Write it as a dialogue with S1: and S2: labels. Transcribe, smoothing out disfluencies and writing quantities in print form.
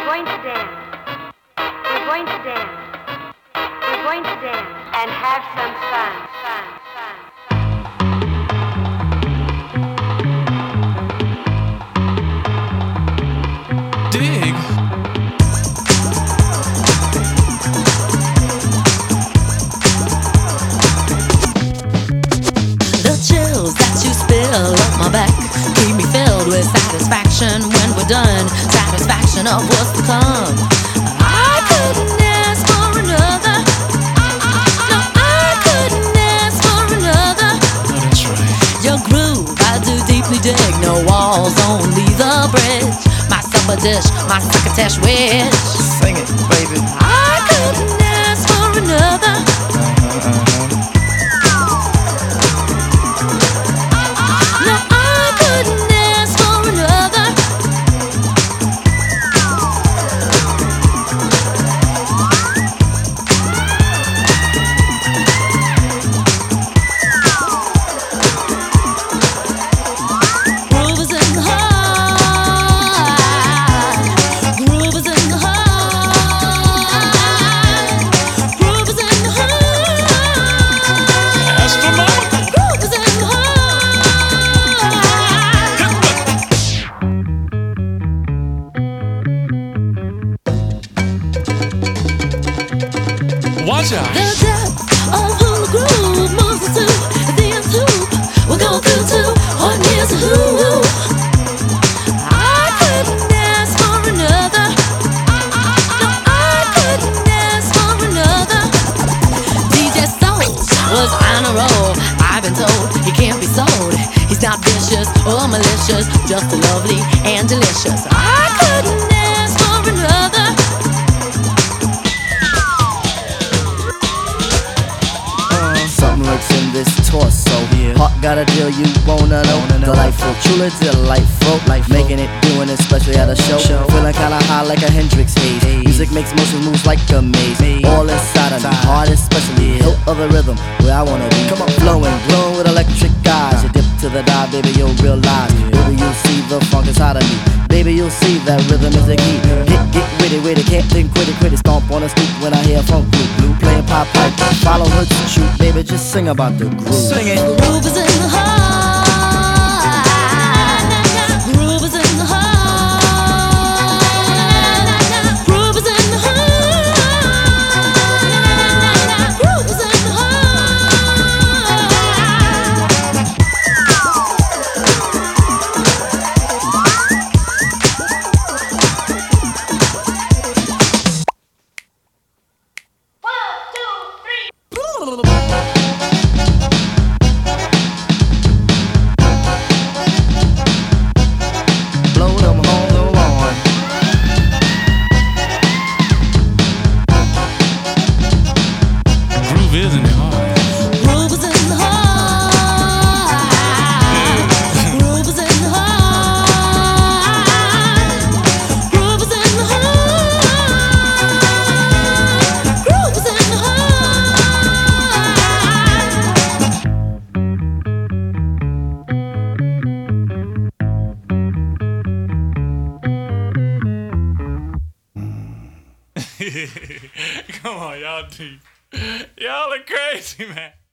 S1: going to dance. We're going to dance. We're going to dance and have some fun.
S2: Dig.
S3: The chills that you spill up my back keep me filled with satisfaction when we're done. Satisfaction of what's to come. I couldn't ask for another. No, I couldn't ask for another.
S2: Oh, that's right.
S3: Your groove, I do deeply dig. No walls, only the bridge. My supper dish, my succotash wish.
S2: Sing it, baby.
S3: I couldn't ask for another. No, I couldn't ask for another. Groove is in the heart. Groove is in the heart. Groove is in the heart.
S2: Astronomical.
S3: Groove is in the heart.
S2: Watch out.
S3: The depth of who the groove moves us to the nth hoop. We'll go through to what is a who. I couldn't ask for another. No, I couldn't ask for another. DJ Soul was on a roll. I've been told he can't be sold. He's not vicious or malicious, just lovely and delicious. I couldn't ask for another.
S4: Something lurks in this torso. Heart got a deal you wanna know. Delightful, truly delightful. Making it, doing it, especially at a show. Feeling kinda high like a Hendrix haze. Music makes motion moves like a maze. All inside of me, heart especially. Hilt of the rhythm, where I wanna be. Come on, flowing, glowing with electric eyes. You dip to the dive, baby, you'll realize. Baby, you'll see the funk inside of me. Baby, you'll see that rhythm is the key. Get with it, can't think, quit it. Stomp on the stoop when I hear funk blue. Playing pop pipe, follow her to shoot. Baby, just sing about the groove.
S2: Sing it.
S3: Groove is in the heart. Groove is in the heart. Groove is in the heart. Groove is in the heart.
S4: Blow them horns on.
S2: Groove is in the heart.
S3: Groove is in the heart. Groove is in the heart. Groove is in the heart. Groove is in the
S2: Come on, y'all deep. Y'all are crazy, man.